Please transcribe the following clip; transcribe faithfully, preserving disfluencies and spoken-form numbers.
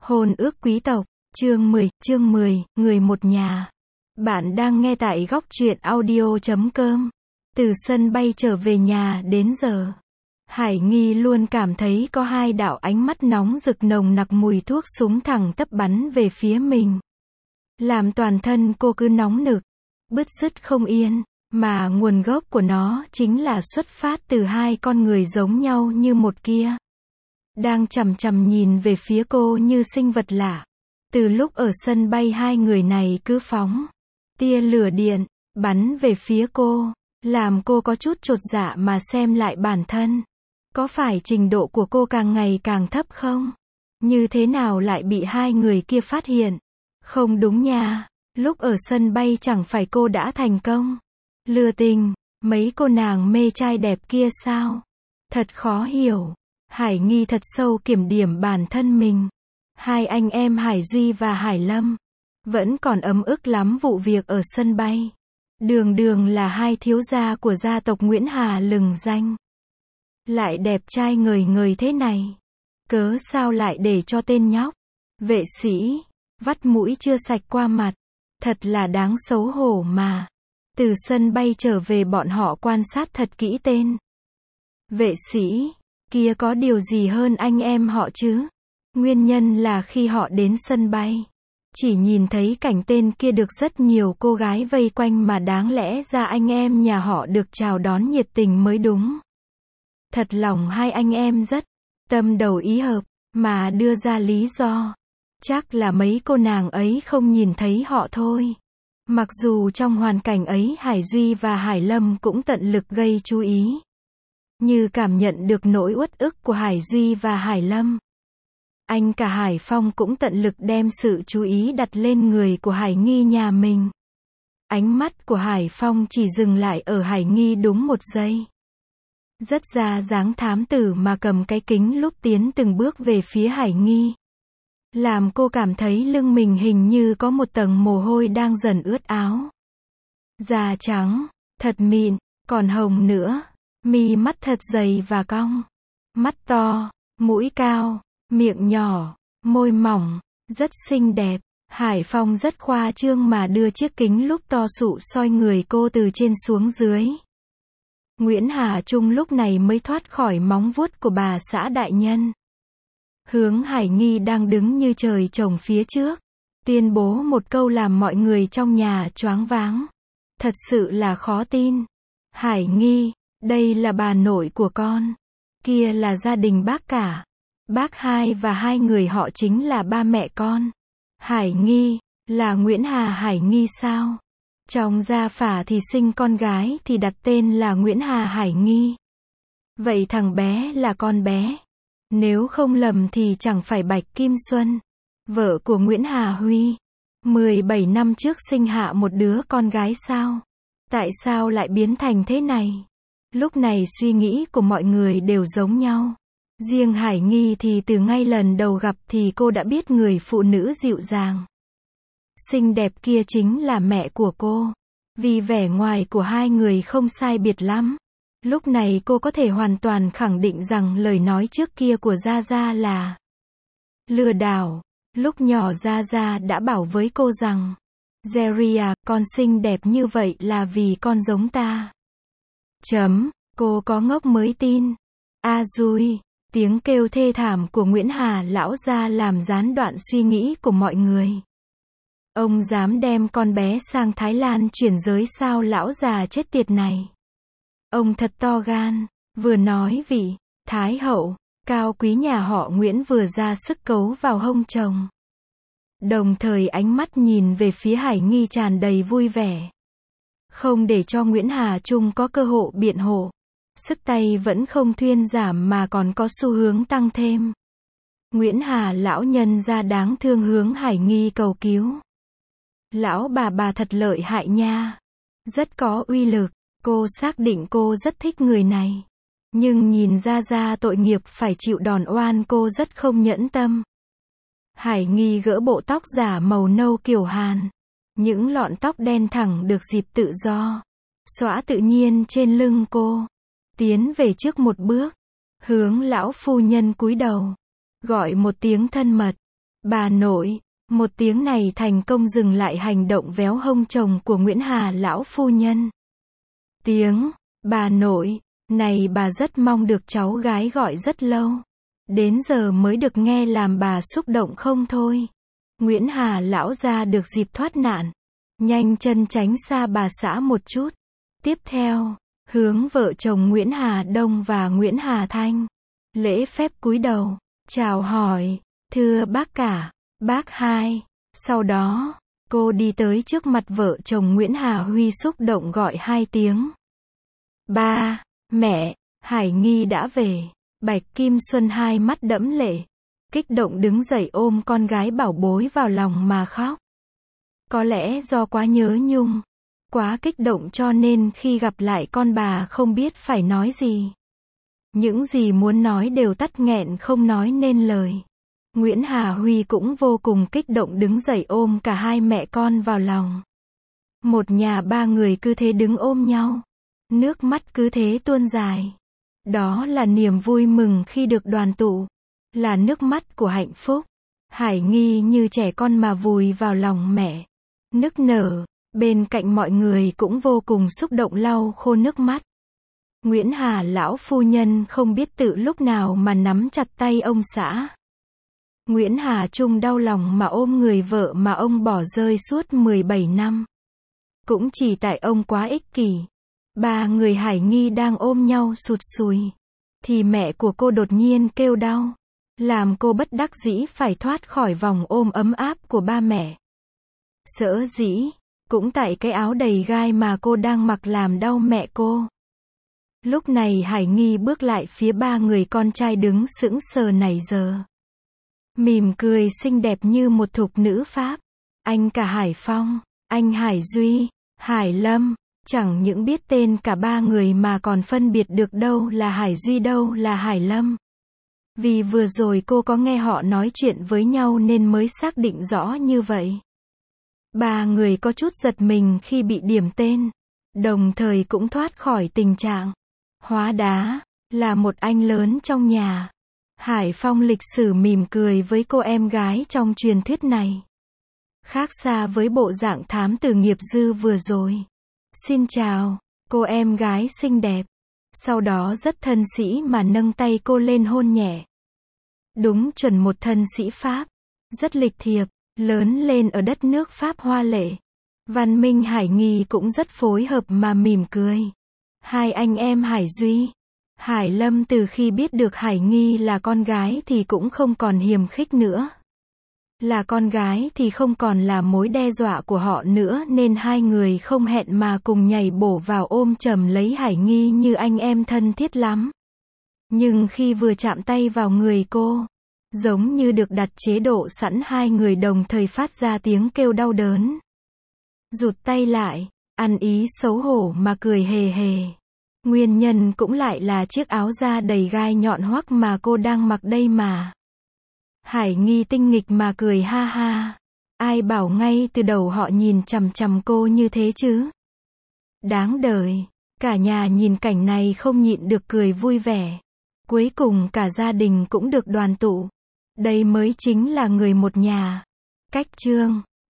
Hôn ước quý tộc, chương mười, chương mười, người một nhà. Bạn đang nghe tại góc truyện audio chấm com. Từ sân bay trở về nhà đến giờ, Hải Nghi luôn cảm thấy có hai đạo ánh mắt nóng rực nồng nặc mùi thuốc súng thẳng tắp bắn về phía mình. Làm toàn thân cô cứ nóng nực, bứt rứt không yên, mà nguồn gốc của nó chính là xuất phát từ hai con người giống nhau như một kia. Đang chằm chằm nhìn về phía cô như sinh vật lạ. Từ lúc ở sân bay hai người này cứ phóng tia lửa điện, bắn về phía cô, làm cô có chút chột dạ mà xem lại bản thân. Có phải trình độ của cô càng ngày càng thấp không? Như thế nào lại bị hai người kia phát hiện? Không đúng nha, lúc ở sân bay chẳng phải cô đã thành công lừa tình mấy cô nàng mê trai đẹp kia sao? Thật khó hiểu. Hải Nghi thật sâu kiểm điểm bản thân mình. Hai anh em Hải Duy và Hải Lâm vẫn còn ấm ức lắm vụ việc ở sân bay. Đường đường là hai thiếu gia của gia tộc Nguyễn Hà lừng danh, lại đẹp trai ngời ngời thế này. Cớ sao lại để cho tên nhóc vệ sĩ vắt mũi chưa sạch qua mặt. Thật là đáng xấu hổ mà. Từ sân bay trở về bọn họ quan sát thật kỹ tên vệ sĩ kia có điều gì hơn anh em họ chứ? Nguyên nhân là khi họ đến sân bay, chỉ nhìn thấy cảnh tên kia được rất nhiều cô gái vây quanh mà đáng lẽ ra anh em nhà họ được chào đón nhiệt tình mới đúng. Thật lòng hai anh em rất tâm đầu ý hợp, mà đưa ra lý do. Chắc là mấy cô nàng ấy không nhìn thấy họ thôi. Mặc dù trong hoàn cảnh ấy Hải Duy và Hải Lâm cũng tận lực gây chú ý. Như cảm nhận được nỗi uất ức của Hải Duy và Hải Lâm, anh cả Hải Phong cũng tận lực đem sự chú ý đặt lên người của Hải Nghi nhà mình. Ánh mắt của Hải Phong chỉ dừng lại ở Hải Nghi đúng một giây. Rất ra dáng thám tử mà cầm cái kính lúc tiến từng bước về phía Hải Nghi, làm cô cảm thấy lưng mình hình như có một tầng mồ hôi đang dần ướt áo. Da trắng, thật mịn, còn hồng nữa. Mi mắt thật dày và cong, mắt to, mũi cao, miệng nhỏ, môi mỏng, rất xinh đẹp. Hải Phong rất khoa trương mà đưa chiếc kính lúp to sụ soi người cô từ trên xuống dưới. Nguyễn Hà Trung lúc này mới thoát khỏi móng vuốt của bà xã đại nhân. Hướng Hải Nghi đang đứng như trời trồng phía trước, tuyên bố một câu làm mọi người trong nhà choáng váng. Thật sự là khó tin. Hải Nghi, đây là bà nội của con. Kia là gia đình bác cả. Bác hai và hai người họ chính là ba mẹ con. Hải Nghi, là Nguyễn Hà Hải Nghi sao? Trong gia phả thì sinh con gái thì đặt tên là Nguyễn Hà Hải Nghi. Vậy thằng bé là con bé. Nếu không lầm thì chẳng phải Bạch Kim Xuân, vợ của Nguyễn Hà Huy, mười bảy năm trước sinh hạ một đứa con gái sao? Tại sao lại biến thành thế này? Lúc này suy nghĩ của mọi người đều giống nhau. Riêng Hải Nghi thì từ ngay lần đầu gặp thì cô đã biết người phụ nữ dịu dàng, xinh đẹp kia chính là mẹ của cô. Vì vẻ ngoài của hai người không sai biệt lắm, lúc này cô có thể hoàn toàn khẳng định rằng lời nói trước kia của Gia Gia là lừa đảo. Lúc nhỏ Gia Gia đã bảo với cô rằng, Jerry à, con xinh đẹp như vậy là vì con giống ta. Chấm, cô có ngốc mới tin. A Dui, tiếng kêu thê thảm của Nguyễn Hà lão gia làm gián đoạn suy nghĩ của mọi người. Ông dám đem con bé sang Thái Lan chuyển giới sao lão già chết tiệt này. Ông thật to gan, vừa nói vị Thái hậu, cao quý nhà họ Nguyễn vừa ra sức cấu vào hông chồng. Đồng thời ánh mắt nhìn về phía Hải Nghi tràn đầy vui vẻ. Không để cho Nguyễn Hà Trung có cơ hội biện hộ. Sức tay vẫn không thuyên giảm mà còn có xu hướng tăng thêm. Nguyễn Hà lão nhân ra đáng thương hướng Hải Nghi cầu cứu. Lão bà bà thật lợi hại nha. Rất có uy lực. Cô xác định cô rất thích người này. Nhưng nhìn ra ra tội nghiệp phải chịu đòn oan cô rất không nhẫn tâm. Hải Nghi gỡ bộ tóc giả màu nâu kiểu Hàn. Những lọn tóc đen thẳng được dịp tự do xõa tự nhiên trên lưng cô. Tiến về trước một bước, hướng lão phu nhân cúi đầu, gọi một tiếng thân mật. Bà nội. Một tiếng này thành công dừng lại hành động véo hông chồng của Nguyễn Hà lão phu nhân. Tiếng, bà nội, này bà rất mong được cháu gái gọi rất lâu. Đến giờ mới được nghe làm bà xúc động không thôi. Nguyễn Hà lão ra được dịp thoát nạn. Nhanh chân tránh xa bà xã một chút. Tiếp theo, hướng vợ chồng Nguyễn Hà Đông và Nguyễn Hà Thanh. Lễ phép cúi đầu, chào hỏi, thưa bác cả, bác hai. Sau đó, cô đi tới trước mặt vợ chồng Nguyễn Hà Huy xúc động gọi hai tiếng. Ba, mẹ, Hải Nghi đã về. Bạch Kim Xuân hai mắt đẫm lệ. Kích động đứng dậy ôm con gái bảo bối vào lòng mà khóc. Có lẽ do quá nhớ nhung, quá kích động cho nên khi gặp lại con bà không biết phải nói gì. Những gì muốn nói đều tắt nghẹn không nói nên lời. Nguyễn Hà Huy cũng vô cùng kích động đứng dậy ôm cả hai mẹ con vào lòng. Một nhà ba người cứ thế đứng ôm nhau. Nước mắt cứ thế tuôn dài. Đó là niềm vui mừng khi được đoàn tụ. Là nước mắt của hạnh phúc. Hải Nghi như trẻ con mà vùi vào lòng mẹ. Nức nở. Bên cạnh mọi người cũng vô cùng xúc động lau khô nước mắt. Nguyễn Hà lão phu nhân không biết tự lúc nào mà nắm chặt tay ông xã. Nguyễn Hà Trung đau lòng mà ôm người vợ mà ông bỏ rơi suốt mười bảy năm. Cũng chỉ tại ông quá ích kỷ. Ba người Hải Nghi đang ôm nhau sụt sùi. Thì mẹ của cô đột nhiên kêu đau. Làm cô bất đắc dĩ phải thoát khỏi vòng ôm ấm áp của ba mẹ. Sở dĩ, cũng tại cái áo đầy gai mà cô đang mặc làm đau mẹ cô. Lúc này Hải Nghi bước lại phía ba người con trai đứng sững sờ nãy giờ. Mỉm cười xinh đẹp như một thục nữ Pháp. Anh cả Hải Phong, anh Hải Duy, Hải Lâm, chẳng những biết tên cả ba người mà còn phân biệt được đâu là Hải Duy đâu là Hải Lâm. Vì vừa rồi cô có nghe họ nói chuyện với nhau nên mới xác định rõ như vậy. Ba người có chút giật mình khi bị điểm tên. Đồng thời cũng thoát khỏi tình trạng hóa đá, là một anh lớn trong nhà. Hải Phong lịch sử mỉm cười với cô em gái trong truyền thuyết này. Khác xa với bộ dạng thám tử nghiệp dư vừa rồi. Xin chào, cô em gái xinh đẹp. Sau đó rất thân sĩ mà nâng tay cô lên hôn nhẹ. Đúng chuẩn một thân sĩ Pháp. Rất lịch thiệp, lớn lên ở đất nước Pháp hoa lệ. Văn Minh Hải Nghi cũng rất phối hợp mà mỉm cười. Hai anh em Hải Duy, Hải Lâm từ khi biết được Hải Nghi là con gái thì cũng không còn hiềm khích nữa. Là con gái thì không còn là mối đe dọa của họ nữa nên hai người không hẹn mà cùng nhảy bổ vào ôm chầm lấy Hải Nghi như anh em thân thiết lắm. Nhưng khi vừa chạm tay vào người cô, giống như được đặt chế độ sẵn hai người đồng thời phát ra tiếng kêu đau đớn. Rụt tay lại, ăn ý xấu hổ mà cười hề hề. Nguyên nhân cũng lại là chiếc áo da đầy gai nhọn hoắt mà cô đang mặc đây mà. Hải Nghi tinh nghịch mà cười ha ha. Ai bảo ngay từ đầu họ nhìn chằm chằm cô như thế chứ? Đáng đời. Cả nhà nhìn cảnh này không nhịn được cười vui vẻ. Cuối cùng cả gia đình cũng được đoàn tụ. Đây mới chính là người một nhà. Cách chương